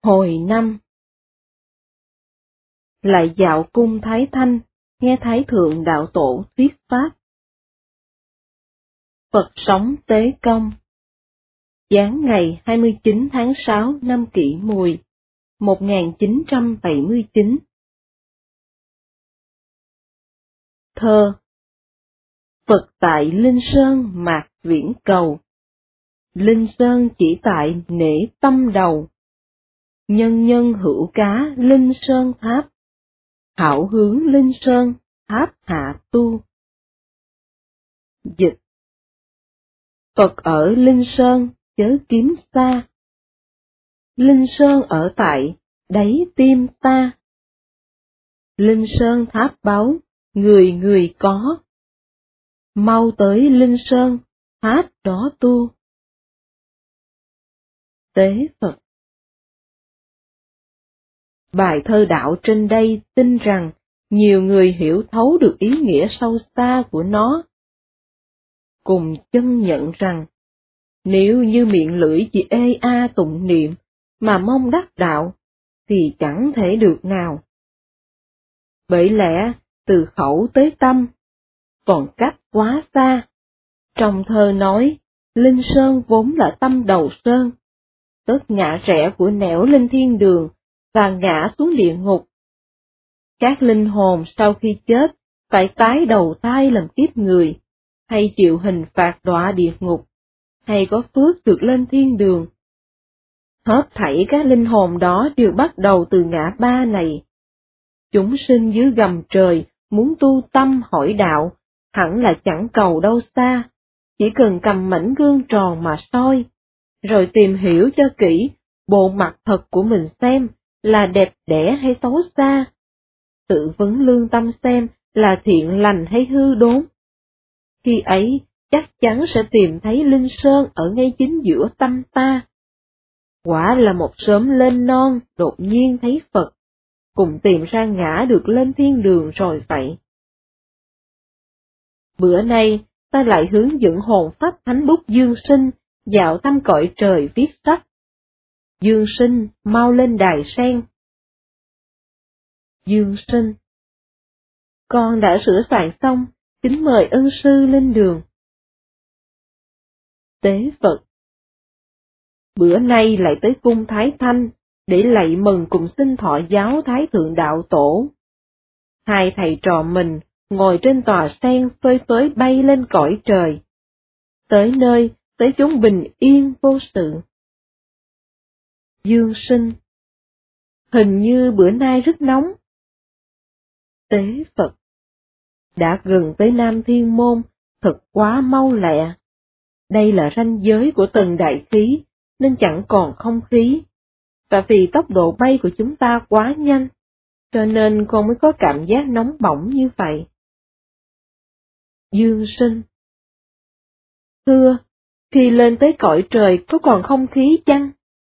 Hồi năm. Lại dạo cung Thái Thanh, nghe Thái Thượng Đạo Tổ thuyết pháp. Phật sống Tế Công. Giáng ngày 29 tháng 6 năm Kỷ Mùi, 1979. Thơ. Phật tại Linh Sơn mạc viễn cầu, Linh Sơn chỉ tại nể tâm đầu. Nhân nhân hữu cá Linh Sơn tháp, hảo hướng Linh Sơn tháp hạ tu. Dịch. Phật ở Linh Sơn chớ kiếm xa, Linh Sơn ở tại đáy tim ta. Linh Sơn tháp báu người người có, mau tới Linh Sơn tháp đó tu. Tế Phật. Bài thơ đạo trên đây tin rằng nhiều người hiểu thấu được ý nghĩa sâu xa của nó. Cùng chân nhận rằng, nếu như miệng lưỡi chỉ ê a tụng niệm mà mong đắc đạo, thì chẳng thể được nào. Bởi lẽ, từ khẩu tới tâm, còn cách quá xa. Trong thơ nói, Linh Sơn vốn là tâm đầu sơn, tất ngã rẽ của nẻo lên thiên đường và ngã xuống địa ngục. Các linh hồn sau khi chết phải tái đầu thai làm kiếp người, hay chịu hình phạt đọa địa ngục, hay có phước được lên thiên đường. Hết thảy các linh hồn đó đều bắt đầu từ ngã ba này. Chúng sinh dưới gầm trời muốn tu tâm hỏi đạo, hẳn là chẳng cầu đâu xa, chỉ cần cầm mảnh gương tròn mà soi, rồi tìm hiểu cho kỹ bộ mặt thật của mình xem là đẹp đẽ hay xấu xa. Tự vấn lương tâm xem là thiện lành hay hư đốn. Khi ấy, chắc chắn sẽ tìm thấy Linh Sơn ở ngay chính giữa tâm ta. Quả là một sớm lên non, đột nhiên thấy Phật, cùng tìm ra ngã được lên thiên đường rồi vậy. Bữa nay, ta lại hướng dẫn hồn phách thánh bút Dương Sinh, dạo thăm cõi trời viết sách. Dương Sinh, mau lên đài sen. Dương Sinh. Con đã sửa soạn xong, kính mời ân sư lên đường. Tế Phật. Bữa nay lại tới cung Thái Thanh, để lạy mừng cùng xin thọ giáo Thái Thượng Đạo Tổ. Hai thầy trò mình ngồi trên tòa sen phơi phới bay lên cõi trời. Tới nơi, tới chốn bình yên vô sự. Dương Sinh. Hình như bữa nay rất nóng. Tế Phật. Đã gần tới Nam Thiên Môn, thật quá mau lẹ. Đây là ranh giới của từng đại khí, nên chẳng còn không khí. Và vì tốc độ bay của chúng ta quá nhanh, cho nên con mới có cảm giác nóng bỏng như vậy. Dương Sinh. Thưa, khi lên tới cõi trời có còn không khí chăng?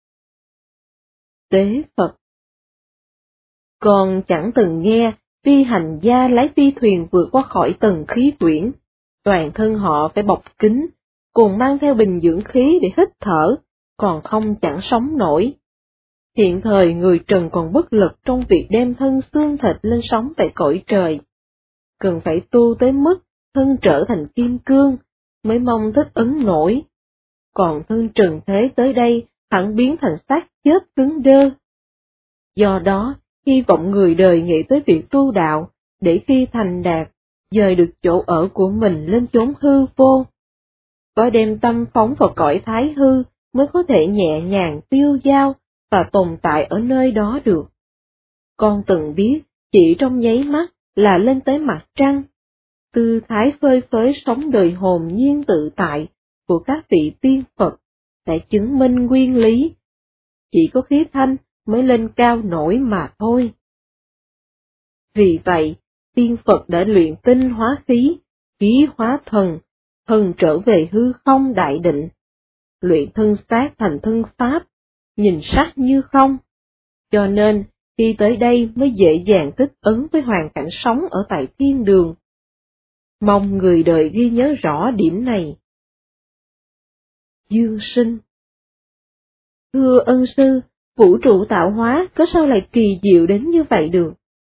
Tế Phật. Con chẳng từng nghe phi hành gia lái phi thuyền vượt qua khỏi tầng khí quyển, toàn thân họ phải bọc kín, cùng mang theo bình dưỡng khí để hít thở, còn không chẳng sống nổi. Hiện thời người trần còn bất lực trong việc đem thân xương thịt lên sống tại cõi trời. Cần phải tu tới mức thân trở thành kim cương, mới mong thích ứng nổi. Còn thân trần thế tới đây hẳn biến thành xác chết cứng đơ. Do đó, hy vọng người đời nghĩ tới việc tu đạo, để khi thành đạt, dời được chỗ ở của mình lên chốn hư vô. Có đem tâm phóng vào cõi thái hư, mới có thể nhẹ nhàng tiêu dao, và tồn tại ở nơi đó được. Con từng biết, chỉ trong nháy mắt là lên tới mặt trăng. Tư thái phơi phới sống đời hồn nhiên tự tại của các vị tiên Phật đã chứng minh nguyên lý. Chỉ có khí thanh mới lên cao nổi mà thôi. Vì vậy, tiên Phật đã luyện tinh hóa khí, khí hóa thần, thần trở về hư không đại định, luyện thân xác thành thân pháp, nhìn sắc như không. Cho nên, khi tới đây mới dễ dàng thích ứng với hoàn cảnh sống ở tại thiên đường. Mong người đời ghi nhớ rõ điểm này. Dương Sinh. Thưa ân sư, Vũ trụ tạo hóa có sao lại kỳ diệu đến như vậy được?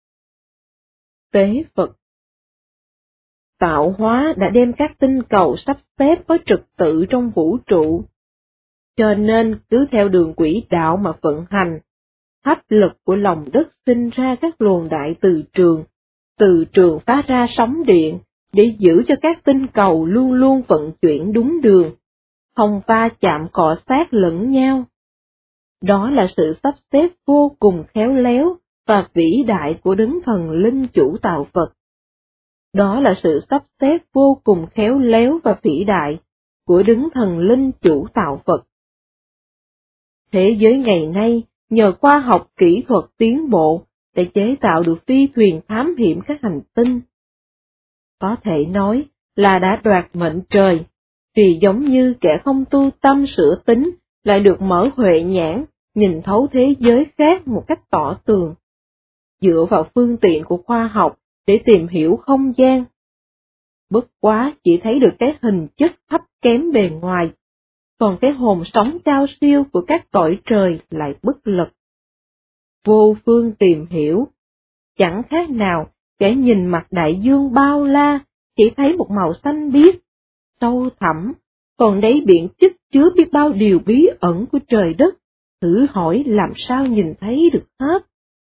Tế Phật. Tạo hóa đã đem các tinh cầu sắp xếp có trật tự trong vũ trụ, cho nên cứ theo đường quỹ đạo mà vận hành. Hấp lực của lòng đất sinh ra các luồng đại từ trường phát ra sóng điện, để giữ cho các tinh cầu luôn luôn vận chuyển đúng đường, không va chạm cọ sát lẫn nhau. Đó là sự sắp xếp vô cùng khéo léo và vĩ đại của đấng thần linh chủ tạo vật. Đó là sự sắp xếp vô cùng khéo léo và vĩ đại của đấng thần linh chủ tạo vật. Thế giới ngày nay, nhờ khoa học kỹ thuật tiến bộ, đã chế tạo được phi thuyền thám hiểm các hành tinh. Có thể nói là đã đoạt mệnh trời, vì giống như kẻ không tu tâm sửa tính, lại được mở huệ nhãn, nhìn thấu thế giới khác một cách tỏ tường. Dựa vào phương tiện của khoa học để tìm hiểu không gian. Bất quá chỉ thấy được cái hình chất thấp kém bề ngoài, còn cái hồn sống cao siêu của các cõi trời lại bất lực. Vô phương tìm hiểu, chẳng khác nào kẻ nhìn mặt đại dương bao la, chỉ thấy một màu xanh biếc, sâu thẳm, còn đáy biển chất chứa biết bao điều bí ẩn của trời đất, thử hỏi làm sao nhìn thấy được hết.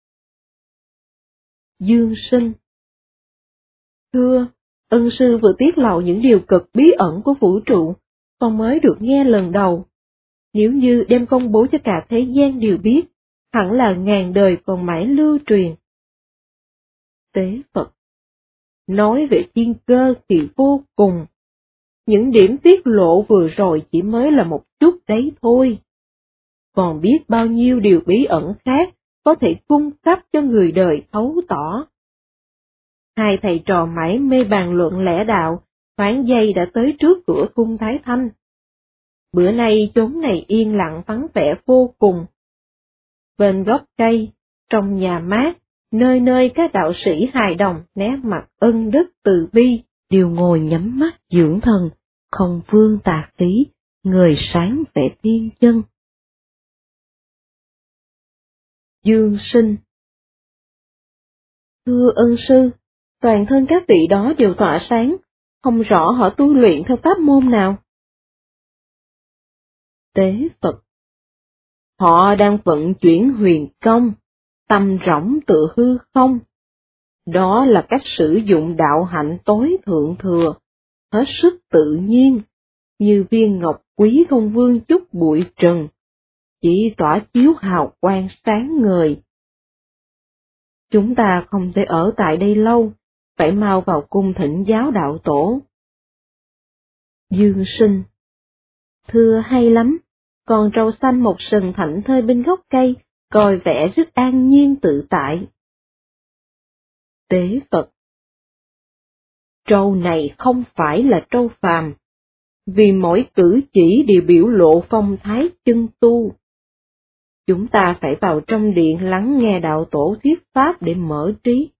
Dương Sinh. Thưa, ân sư vừa tiết lộ những điều cực bí ẩn của vũ trụ, con mới được nghe lần đầu. Nếu như đem công bố cho cả thế gian đều biết, hẳn là ngàn đời còn mãi lưu truyền. Tế Phật. Nói về thiên cơ thì vô cùng. Những điểm tiết lộ vừa rồi chỉ mới là một chút đấy thôi. Còn biết bao nhiêu điều bí ẩn khác có thể cung cấp cho người đời thấu tỏ. Hai thầy trò mãi mê bàn luận lẽ đạo, thoáng giây đã tới trước cửa cung Thái Thanh. Bữa nay chốn này yên lặng vắng vẻ vô cùng. Bên gốc cây, trong nhà mát, nơi nơi các đạo sĩ hài đồng nét mặt ân đức từ bi, đều ngồi nhắm mắt dưỡng thần, không vương tà khí, người sáng vẻ thiên chân. Dương Sinh. Thưa ân sư, toàn thân các vị đó đều tỏa sáng, không rõ họ tu luyện theo pháp môn nào. Tế Phật. Họ đang vận chuyển huyền công, tâm rỗng tự hư không. Đó là cách sử dụng đạo hạnh tối thượng thừa, hết sức tự nhiên, như viên ngọc quý không vương chút bụi trần, chỉ tỏa chiếu hào quang sáng ngời. Chúng ta không thể ở tại đây lâu, phải mau vào cung thỉnh giáo đạo tổ. Dương Sinh. Thưa hay lắm, còn trâu xanh một sừng thảnh thơi bên gốc cây, coi vẻ rất an nhiên tự tại. Tế Phật. Trâu này không phải là trâu phàm, vì mỗi cử chỉ đều biểu lộ phong thái chân tu. Chúng ta phải vào trong điện lắng nghe đạo tổ thuyết pháp để mở trí.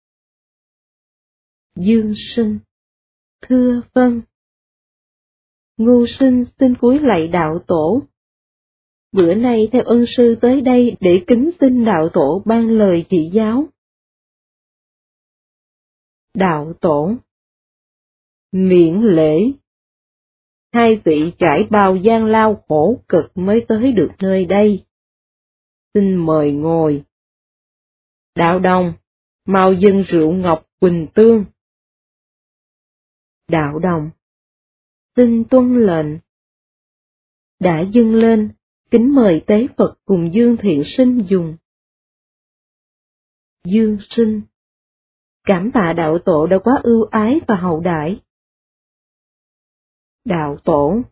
Dương Sinh. Thưa vâng. Ngô Sinh xin cúi lạy đạo tổ. Bữa nay theo ân sư tới đây để kính xin đạo tổ ban lời chỉ giáo. Đạo tổ. Miễn lễ. Hai vị trải bao gian lao khổ cực mới tới được nơi đây. Xin mời ngồi. Đạo đồng, mau dâng rượu ngọc quỳnh tương. Đạo đồng. Xin tuân lệnh. Đã dâng lên, kính mời tế Phật cùng Dương Thiện Sinh dùng. Dương Sinh. Cảm tạ đạo tổ đã quá ưu ái và hậu đãi. Đạo tổ.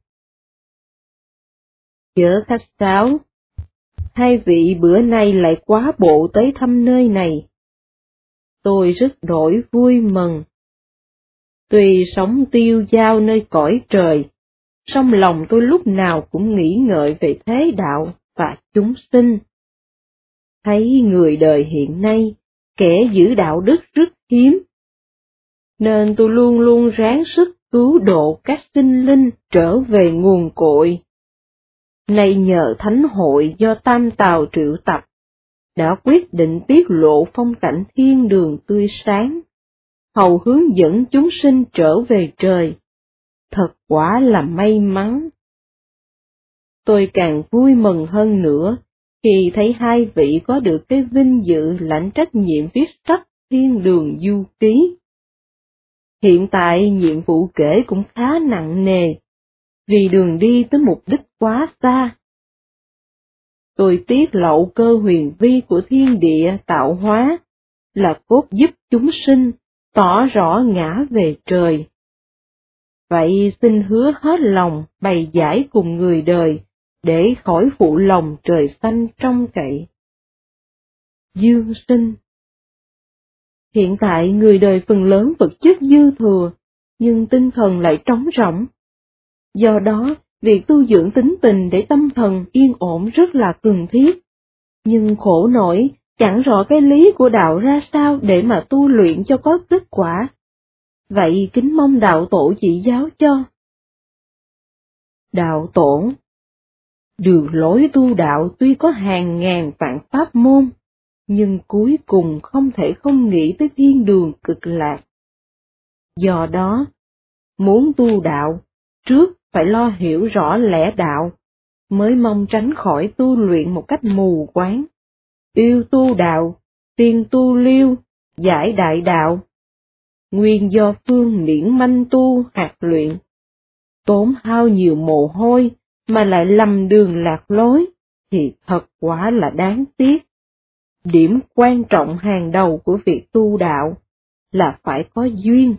Chớ khách sáo. Hai vị bữa nay lại quá bộ tới thăm nơi này. Tôi rất đổi vui mừng. Tuy sống tiêu dao nơi cõi trời, song lòng tôi lúc nào cũng nghĩ ngợi về thế đạo và chúng sinh. Thấy người đời hiện nay, kẻ giữ đạo đức rất hiếm, nên tôi luôn luôn ráng sức cứu độ các sinh linh trở về nguồn cội. Nay nhờ thánh hội do Tam Tào triệu tập, đã quyết định tiết lộ phong cảnh thiên đường tươi sáng, hầu hướng dẫn chúng sinh trở về trời. Thật quả là may mắn. Tôi càng vui mừng hơn nữa khi thấy hai vị có được cái vinh dự lãnh trách nhiệm viết sách Thiên Đường Du Ký. Hiện tại nhiệm vụ kể cũng khá nặng nề, vì đường đi tới mục đích quá xa. Tôi tiết lộ cơ huyền vi của thiên địa tạo hóa, là cốt giúp chúng sinh tỏ rõ ngã về trời. Vậy xin hứa hết lòng bày giải cùng người đời, để khỏi phụ lòng trời xanh trông cậy. Dương sinh. Hiện tại người đời phần lớn vật chất dư thừa, nhưng tinh thần lại trống rỗng. Do đó, việc tu dưỡng tính tình để tâm thần yên ổn rất là cần thiết. Nhưng khổ nổi, chẳng rõ cái lý của đạo ra sao để mà tu luyện cho có kết quả. Vậy kính mong đạo tổ chỉ giáo cho. Đạo tổ. Đường lối tu đạo tuy có hàng ngàn vạn pháp môn, nhưng cuối cùng không thể không nghĩ tới thiên đường cực lạc. Do đó, muốn tu đạo, trước phải lo hiểu rõ lẽ đạo, mới mong tránh khỏi tu luyện một cách mù quáng. Yêu tu đạo, tiên tu liêu, giải đại đạo. Nguyên do phương miễn manh tu hạt luyện. Tốn hao nhiều mồ hôi mà lại lầm đường lạc lối, thì thật quả là đáng tiếc. Điểm quan trọng hàng đầu của việc tu đạo là phải có duyên.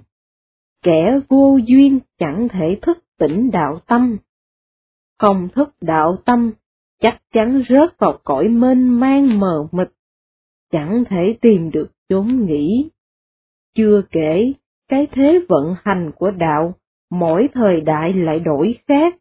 Kẻ vô duyên chẳng thể thức tỉnh đạo tâm. Không thức đạo tâm, chắc chắn rớt vào cõi mênh mang mờ mịt, chẳng thể tìm được chốn nghỉ. Chưa kể, cái thế vận hành của đạo, mỗi thời đại lại đổi khác.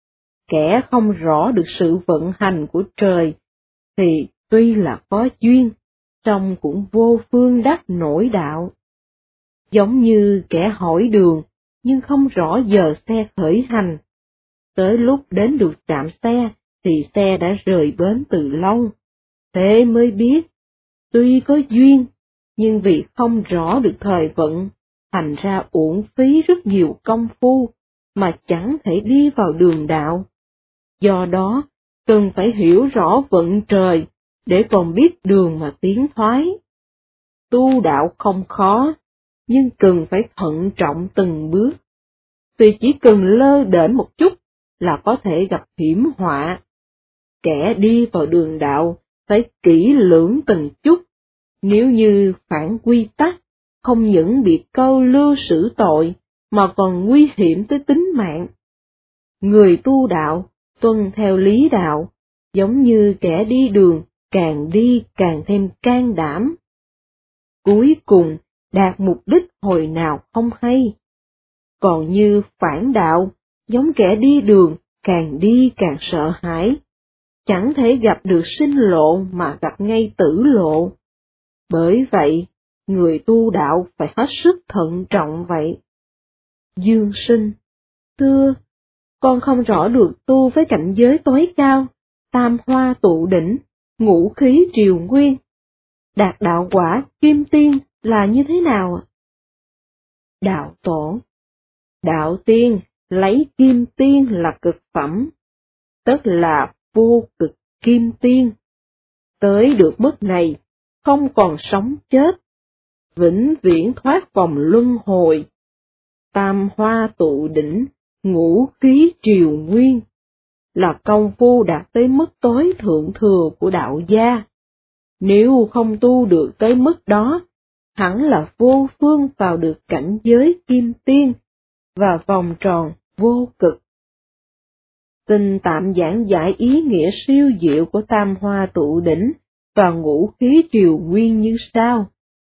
Kẻ không rõ được sự vận hành của trời, thì tuy là có duyên, song cũng vô phương đắc nổi đạo. Giống như kẻ hỏi đường, nhưng không rõ giờ xe khởi hành. Tới lúc đến được trạm xe, thì xe đã rời bến từ lâu. Thế mới biết, tuy có duyên, nhưng vì không rõ được thời vận, thành ra uổng phí rất nhiều công phu, mà chẳng thể đi vào đường đạo. Do đó, cần phải hiểu rõ vận trời, để còn biết đường mà tiến thoái. Tu đạo không khó, nhưng cần phải thận trọng từng bước. Vì chỉ cần lơ đễnh một chút là có thể gặp hiểm họa. Kẻ đi vào đường đạo phải kỹ lưỡng từng chút, nếu như phản quy tắc, không những bị câu lưu xử tội, mà còn nguy hiểm tới tính mạng. Người tu đạo, tuân theo lý đạo, giống như kẻ đi đường, càng đi càng thêm can đảm. Cuối cùng, đạt mục đích hồi nào không hay. Còn như phản đạo, giống kẻ đi đường, càng đi càng sợ hãi. Chẳng thể gặp được sinh lộ mà gặp ngay tử lộ. Bởi vậy, người tu đạo phải hết sức thận trọng vậy. Dương sinh, thưa, con không rõ được tu với cảnh giới tối cao, tam hoa tụ đỉnh, ngũ khí triều nguyên. Đạt đạo quả kim tiên là như thế nào ạ? Đạo tổ, đạo tiên lấy kim tiên là cực phẩm, tức là vô cực kim tiên. Tới được mức này, không còn sống chết, vĩnh viễn thoát vòng luân hồi. Tam hoa tụ đỉnh, ngũ khí triều nguyên, là công phu đạt tới mức tối thượng thừa của đạo gia. Nếu không tu được tới mức đó, hẳn là vô phương vào được cảnh giới kim tiên, và vòng tròn vô cực. Xin tạm giảng giải ý nghĩa siêu diệu của tam hoa tụ đỉnh và ngũ khí triều nguyên như sau.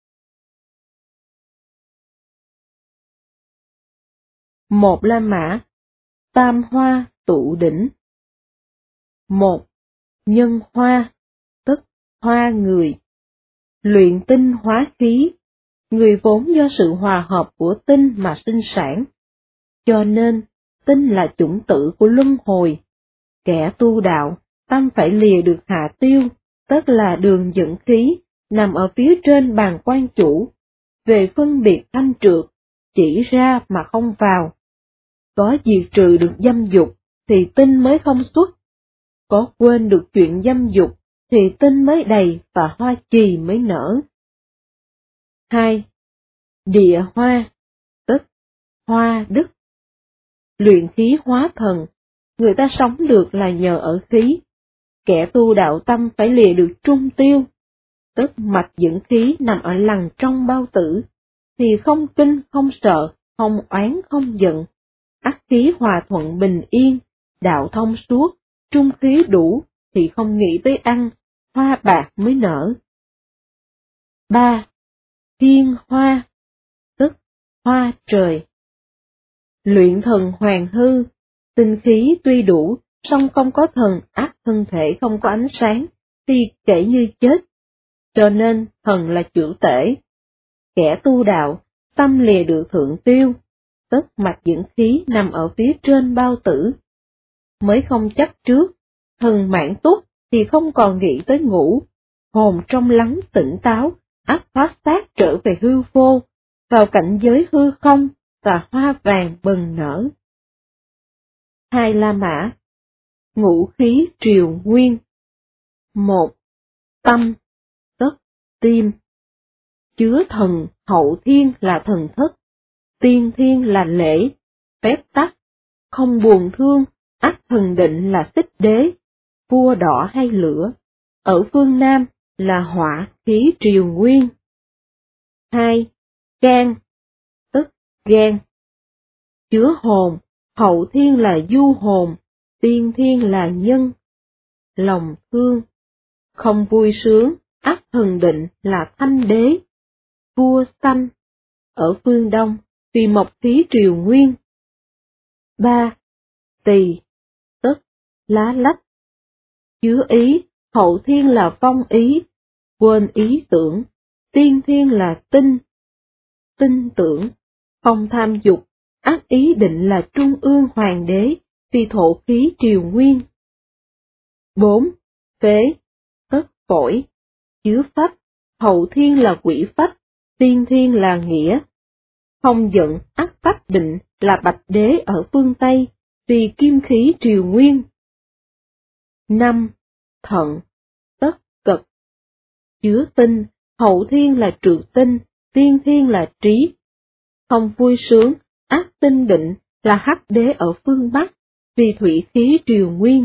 Một La Mã, tam hoa tụ đỉnh. Một, nhân hoa, tức hoa người. Luyện tinh hóa khí, người vốn do sự hòa hợp của tinh mà sinh sản. Cho nên, tinh là chủng tử của luân hồi. Kẻ tu đạo, tâm phải lìa được hạ tiêu, tức là đường dẫn khí, nằm ở phía trên bàn quan chủ, về phân biệt thanh trượt, chỉ ra mà không vào. Có diệt trừ được dâm dục, thì tinh mới không xuất. Có quên được chuyện dâm dục, thì tinh mới đầy và hoa trì mới nở. 2. Địa hoa, tức hoa đức. Luyện khí hóa thần, người ta sống được là nhờ ở khí. Kẻ tu đạo tâm phải lìa được trung tiêu, tức mạch dẫn khí nằm ở lằn trong bao tử, thì không kinh không sợ, không oán không giận, ắt khí hòa thuận bình yên, đạo thông suốt, trung khí đủ, thì không nghĩ tới ăn, hoa bạc mới nở. 3. Thiên hoa, tức hoa trời. Luyện thần hoàng hư, tinh khí tuy đủ, song không có thần, ắt thân thể không có ánh sáng, thì kể như chết. Cho nên thần là chữ tể. Kẻ tu đạo, tâm lìa được thượng tiêu, tức mạch dẫn khí nằm ở phía trên bao tử. Mới không chấp trước, thần mãn túc thì không còn nghĩ tới ngủ, hồn trong lắng tỉnh táo, ắt thoát xác trở về hư vô, vào cảnh giới hư không, và hoa vàng bừng nở. 2 La Mã. Ngũ khí triều nguyên. 1. Tâm, tức tim. Chứa thần hậu thiên là thần thức, tiên thiên là lễ, phép tắc, không buồn thương, ắt thần định là xích đế, vua đỏ hay lửa, ở phương Nam là hỏa khí triều nguyên. 2. Gan, tức gan. Chứa hồn, hậu thiên là du hồn, tiên thiên là nhân. Lòng thương, không vui sướng, ắt thần định là thanh đế, vua xanh, ở phương Đông, vì mộc khí triều nguyên. 3. Tỳ, tức lá lách. Chứa ý, hậu thiên là phong ý, quên ý tưởng, tiên thiên là tinh. Tinh tưởng, không tham dục, ác ý định là trung ương hoàng đế, vì thổ khí triều nguyên. 4. Phế, tức phổi. Chứa phách, hậu thiên là quỷ phách, tiên thiên là nghĩa. Không giận, ắt phách định là bạch đế ở phương Tây, vì kim khí triều nguyên. 5. Thận, tức cực. Chứa tinh, hậu thiên là trừ tinh, tiên thiên là trí. Không vui sướng, ác tinh định là hắc đế ở phương Bắc, vì thủy khí triều nguyên.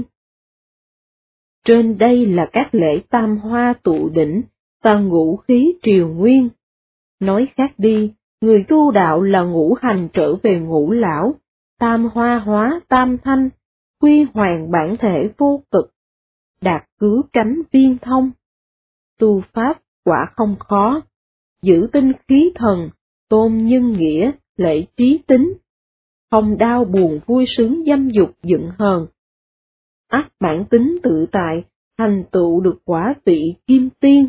Trên đây là các lễ tam hoa tụ đỉnh và ngũ khí triều nguyên. Nói khác đi, người tu đạo là ngũ hành trở về ngũ lão, tam hoa hóa tam thanh, quy hoàng bản thể vô cực, đạt cứu cánh viên thông. Tu pháp quả không khó, giữ tinh khí thần, tôn nhân nghĩa, lễ trí tính, không đau buồn vui sướng dâm dục giận hờn. Ắt bản tính tự tại, thành tựu được quả vị kim tiên.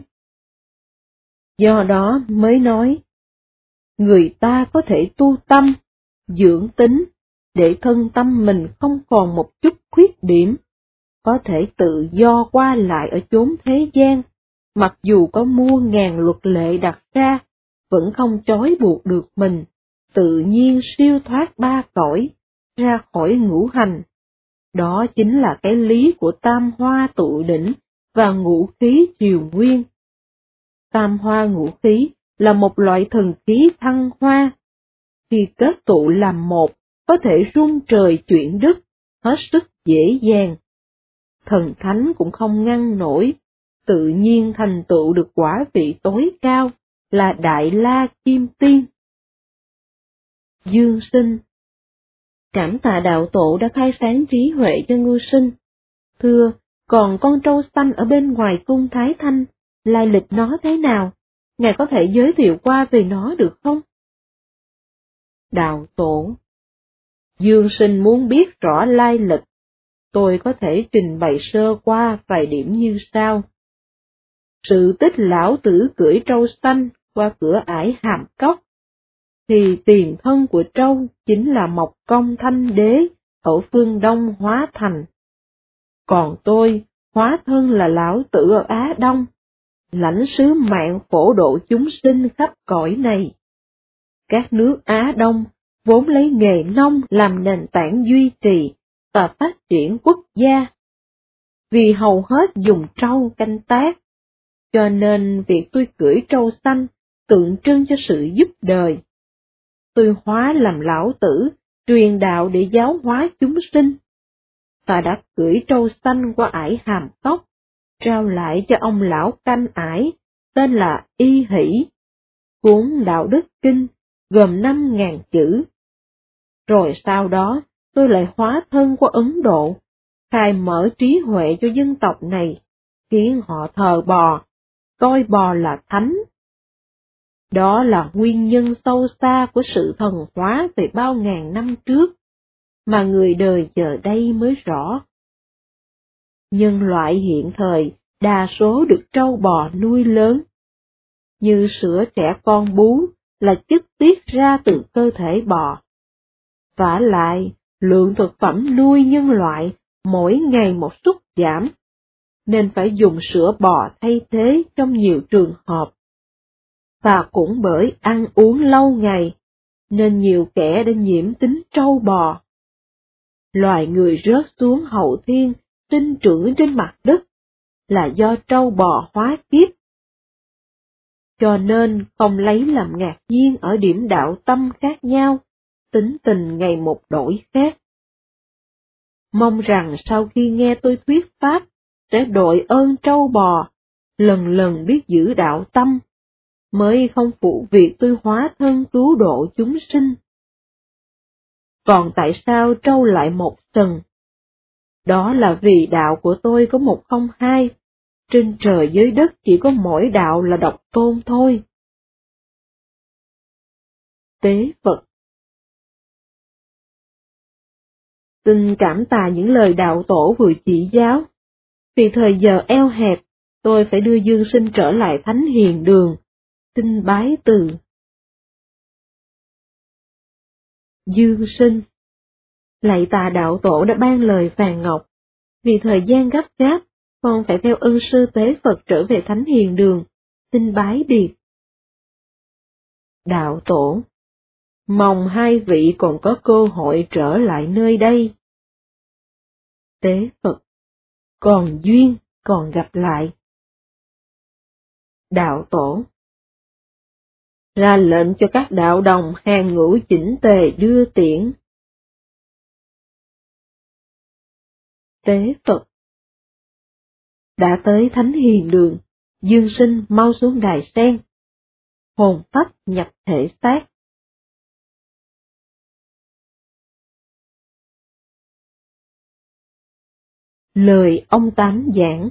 Do đó mới nói, người ta có thể tu tâm, dưỡng tính, để thân tâm mình không còn một chút khuyết điểm, có thể tự do qua lại ở chốn thế gian, mặc dù có muôn ngàn luật lệ đặt ra, vẫn không trói buộc được mình, tự nhiên siêu thoát ba cõi, ra khỏi ngũ hành. Đó chính là cái lý của tam hoa tụ đỉnh và ngũ khí triều nguyên. Tam hoa ngũ khí là một loại thần khí thăng hoa. Khi kết tụ làm một, có thể rung trời chuyển đất, hết sức dễ dàng. Thần thánh cũng không ngăn nổi, tự nhiên thành tựu được quả vị tối cao, là Đại La Kim Tiên. Dương Sinh. Cảm tạ đạo tổ đã khai sáng trí huệ cho ngư sinh. Thưa, còn con trâu xanh ở bên ngoài cung Thái Thanh, lai lịch nó thế nào? Ngài có thể giới thiệu qua về nó được không? Đạo tổ. Dương Sinh muốn biết rõ lai lịch, tôi có thể trình bày sơ qua vài điểm như sau. Sự tích lão tử cưỡi trâu xanh qua cửa ải Hàm Cốc, thì tiền thân của trâu chính là Mộc Công Thanh Đế ở phương Đông Hóa Thành. Còn tôi, hóa thân là lão tử ở Á Đông, lãnh sứ mạng phổ độ chúng sinh khắp cõi này. Các nước Á Đông vốn lấy nghề nông làm nền tảng duy trì và phát triển quốc gia. Vì hầu hết dùng trâu canh tác, cho nên việc tôi cưỡi trâu xanh tượng trưng cho sự giúp đời. Tôi hóa làm lão tử, truyền đạo để giáo hóa chúng sinh, và đã cưỡi trâu xanh qua ải Hàm Cốc, trao lại cho ông lão canh ải, tên là Y Hỷ, cuốn Đạo Đức Kinh, gồm 5.000 chữ. Rồi sau đó, tôi lại hóa thân qua Ấn Độ, khai mở trí huệ cho dân tộc này, khiến họ thờ bò, coi bò là thánh. Đó là nguyên nhân sâu xa của sự thần hóa về bao ngàn năm trước, mà người đời giờ đây mới rõ. Nhân loại hiện thời đa số được trâu bò nuôi lớn, như sữa trẻ con bú là chất tiết ra từ cơ thể bò. Vả lại, lượng thực phẩm nuôi nhân loại mỗi ngày một sút giảm, nên phải dùng sữa bò thay thế trong nhiều trường hợp. Và cũng bởi ăn uống lâu ngày, nên nhiều kẻ đã nhiễm tính trâu bò. Loài người rớt xuống hậu thiên, sinh trưởng trên mặt đất, là do trâu bò hóa kiếp. Cho nên không lấy làm ngạc nhiên ở điểm đạo tâm khác nhau, tính tình ngày một đổi khác. Mong rằng sau khi nghe tôi thuyết pháp, sẽ đội ơn trâu bò, lần lần biết giữ đạo tâm, mới không phụ việc tôi hóa thân cứu độ chúng sinh. Còn tại sao trâu lại một sừng? Đó là vì đạo của tôi có một không hai, trên trời dưới đất chỉ có mỗi đạo là độc tôn thôi. Tế Phật. Xin cảm tạ những lời đạo tổ vừa chỉ giáo. Vì thời giờ eo hẹp, tôi phải đưa Dương Sinh trở lại Thánh Hiền Đường. Xin bái từ. Dương Sinh. Lạy tạ đạo tổ đã ban lời vàng ngọc. Vì thời gian gấp gáp, con phải theo ân sư Tế Phật trở về Thánh Hiền Đường. Xin bái biệt. Đạo tổ. Mong hai vị còn có cơ hội trở lại nơi đây. Tế Phật. Còn duyên, còn gặp lại. Đạo tổ. Ra lệnh cho các đạo đồng hàng ngũ chỉnh tề đưa tiễn. Tế Phật. Đã tới Thánh Hiền Đường, Dương Sinh mau xuống đài sen. Hồn phách nhập thể xác. Lời ông Tám giảng.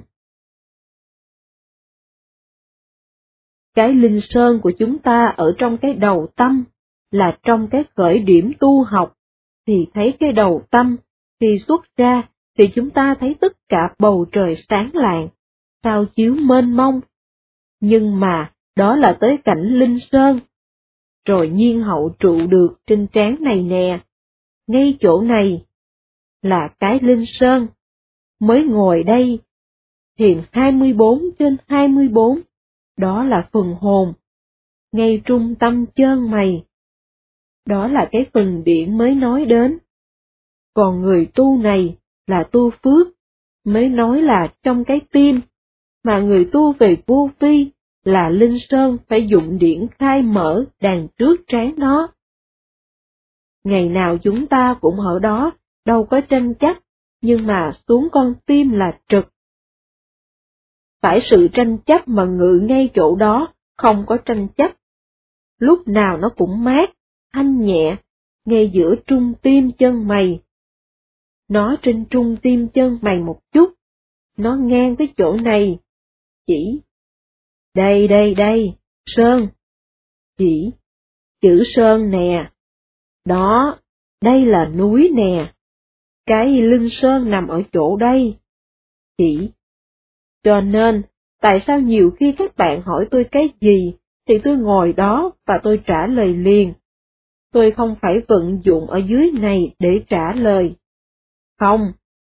Cái linh sơn của chúng ta ở trong cái đầu tâm, là trong cái khởi điểm tu học, thì thấy cái đầu tâm, thì xuất ra, thì chúng ta thấy tất cả bầu trời sáng lạng, sao chiếu mênh mông. Nhưng mà, đó là tới cảnh linh sơn. Rồi nhiên hậu trụ được trên trán này nè, ngay chỗ này, là cái linh sơn. Mới ngồi đây, thiền 24/24, đó là phần hồn, ngay trung tâm chân mày. Đó là cái phần điển mới nói đến. Còn người tu này là tu phước, mới nói là trong cái tim, mà người tu về vô vi là linh sơn phải dụng điển khai mở đàn trước trán nó. Ngày nào chúng ta cũng ở đó, đâu có tranh chấp, nhưng mà xuống con tim là trực. Phải sự tranh chấp mà ngự ngay chỗ đó, không có tranh chấp. Lúc nào nó cũng mát, thanh nhẹ, ngay giữa trung tim chân mày. Nó trên trung tim chân mày một chút, nó ngang với chỗ này. Chỉ. Đây, Sơn. Chỉ. Chữ Sơn nè. Đó, đây là núi nè. Cái linh sơn nằm ở chỗ đây. Chỉ. Cho nên, tại sao nhiều khi các bạn hỏi tôi cái gì, thì tôi ngồi đó và tôi trả lời liền. Tôi không phải vận dụng ở dưới này để trả lời. Không,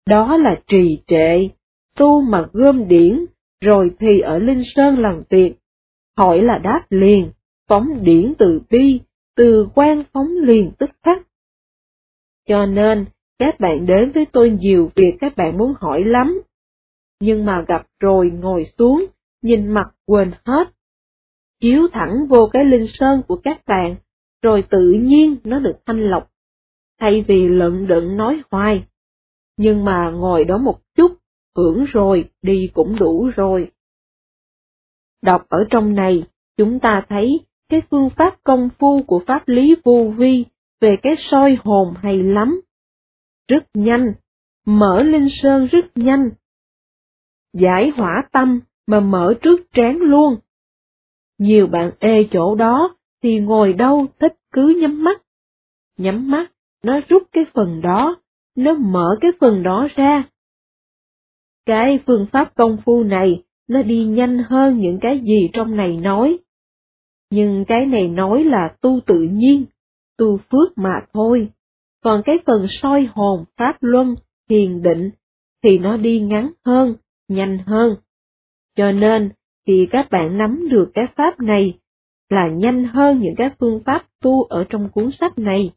Đó là trì trệ, tu mà gom điển, rồi thì ở Linh Sơn làm việc, hỏi là đáp liền, phóng điển từ bi, từ quan phóng liền tức khắc. Cho nên, các bạn đến với tôi nhiều việc các bạn muốn hỏi lắm, nhưng mà gặp rồi ngồi xuống, nhìn mặt quên hết. Chiếu thẳng vô cái Linh Sơn của các bạn, rồi tự nhiên nó được thanh lọc, thay vì lận đận nói hoài. Nhưng mà ngồi đó một chút, hưởng rồi, đi cũng đủ rồi. Đọc ở trong này, chúng ta thấy cái phương pháp công phu của pháp lý vô vi về cái soi hồn hay lắm. Rất nhanh, mở Linh Sơn rất nhanh. Giải hỏa tâm mà mở trước trán luôn. Nhiều bạn ê chỗ đó thì ngồi đâu thích cứ nhắm mắt, nó rút cái phần đó, nó mở cái phần đó ra. Cái phương pháp công phu này, nó đi nhanh hơn những cái gì trong này nói. Nhưng cái này nói là tu tự nhiên, tu phước mà thôi. Còn cái phần soi hồn, pháp luân, thiền định, thì nó đi ngắn hơn, nhanh hơn. Cho nên, khi các bạn nắm được cái pháp này, là nhanh hơn những cái phương pháp tu ở trong cuốn sách này.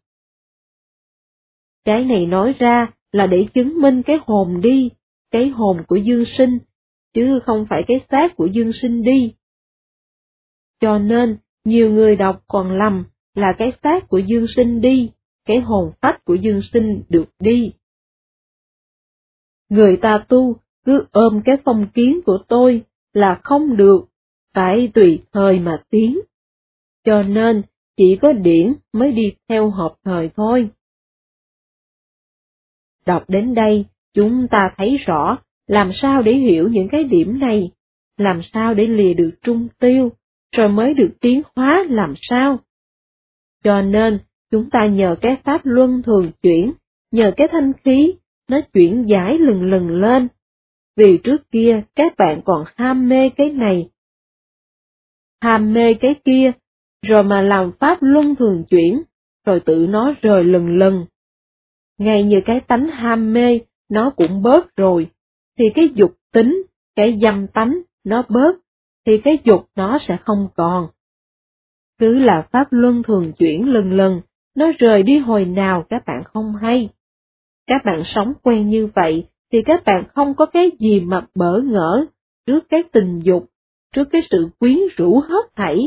Cái này nói ra là để chứng minh cái hồn đi, cái hồn của dương sinh, chứ không phải cái xác của dương sinh đi. Cho nên, nhiều người đọc còn lầm là cái xác của dương sinh đi, cái hồn phách của dương sinh được đi. Người ta tu cứ ôm cái phong kiến của tôi là không được, phải tùy thời mà tiến. Cho nên, chỉ có điển mới đi theo hợp thời thôi. Đọc đến đây, chúng ta thấy rõ làm sao để hiểu những cái điểm này, làm sao để lìa được trung tiêu, rồi mới được tiến hóa làm sao. Cho nên, chúng ta nhờ cái pháp luân thường chuyển, nhờ cái thanh khí, nó chuyển giải lần lần lên. Vì trước kia các bạn còn ham mê cái này, ham mê cái kia, rồi mà làm pháp luân thường chuyển, rồi tự nó rời lần lần. Ngay như cái tánh ham mê, nó cũng bớt rồi, thì cái dục tính, cái dâm tánh, nó bớt, thì cái dục nó sẽ không còn. Cứ là pháp luân thường chuyển lần lần, nó rời đi hồi nào các bạn không hay. Các bạn sống quen như vậy, thì các bạn không có cái gì mà bỡ ngỡ, trước cái tình dục, trước cái sự quyến rũ hết thảy.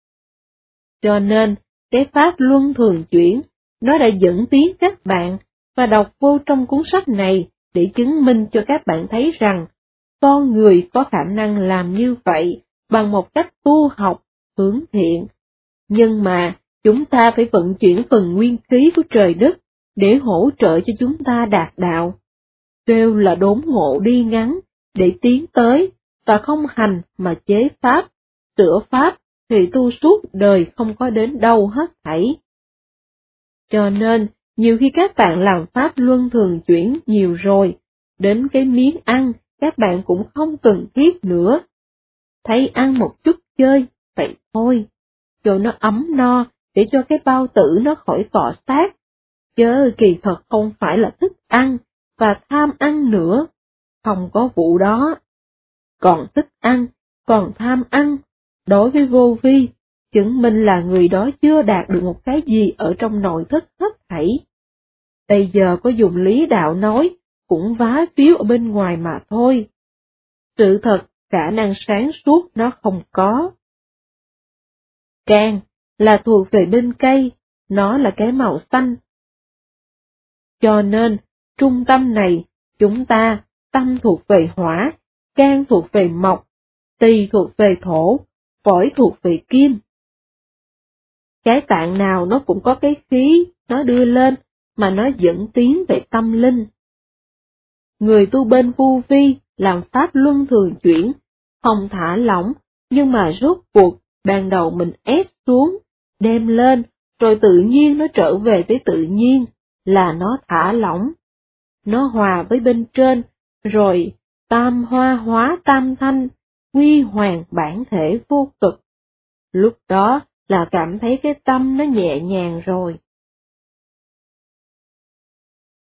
Cho nên, cái pháp luân thường chuyển, nó đã dẫn tiến các bạn, và đọc vô trong cuốn sách này để chứng minh cho các bạn thấy rằng, con người có khả năng làm như vậy bằng một cách tu học, hướng thiện. Nhưng mà, chúng ta phải vận chuyển phần nguyên khí của trời đất để hỗ trợ cho chúng ta đạt đạo. Kêu là đốn ngộ đi ngắn, để tiến tới, và không hành mà chế pháp, sửa pháp, thì tu suốt đời không có đến đâu hết thảy. Cho nên, nhiều khi các bạn làm pháp luân thường chuyển nhiều rồi, đến cái miếng ăn, các bạn cũng không cần thiết nữa. Thấy ăn một chút chơi, vậy thôi, cho nó ấm no, để cho cái bao tử nó khỏi cọ sát, chớ kỳ thật không phải là thích ăn, và tham ăn nữa, không có vụ đó. Còn thích ăn, còn tham ăn, đối với vô vi, chứng minh là người đó chưa đạt được một cái gì ở trong nội thức hết thảy. Bây giờ có dùng lý đạo nói, cũng vá víu ở bên ngoài mà thôi. Sự thật, khả năng sáng suốt nó không có. Can là thuộc về bên cây, nó là cái màu xanh. Cho nên, trung tâm này, chúng ta, tâm thuộc về hỏa, can thuộc về mộc, tỳ thuộc về thổ, phổi thuộc về kim. Cái tạng nào nó cũng có cái khí, nó đưa lên, mà nó dẫn tiến về tâm linh. Người tu bên vô vi, làm pháp luân thường chuyển, không thả lỏng, nhưng mà rốt cuộc, ban đầu mình ép xuống, đem lên, rồi tự nhiên nó trở về với tự nhiên, là nó thả lỏng. Nó hòa với bên trên, rồi tam hoa hóa tam thanh, quy hoàng bản thể vô cực. Lúc đó là cảm thấy cái tâm nó nhẹ nhàng rồi.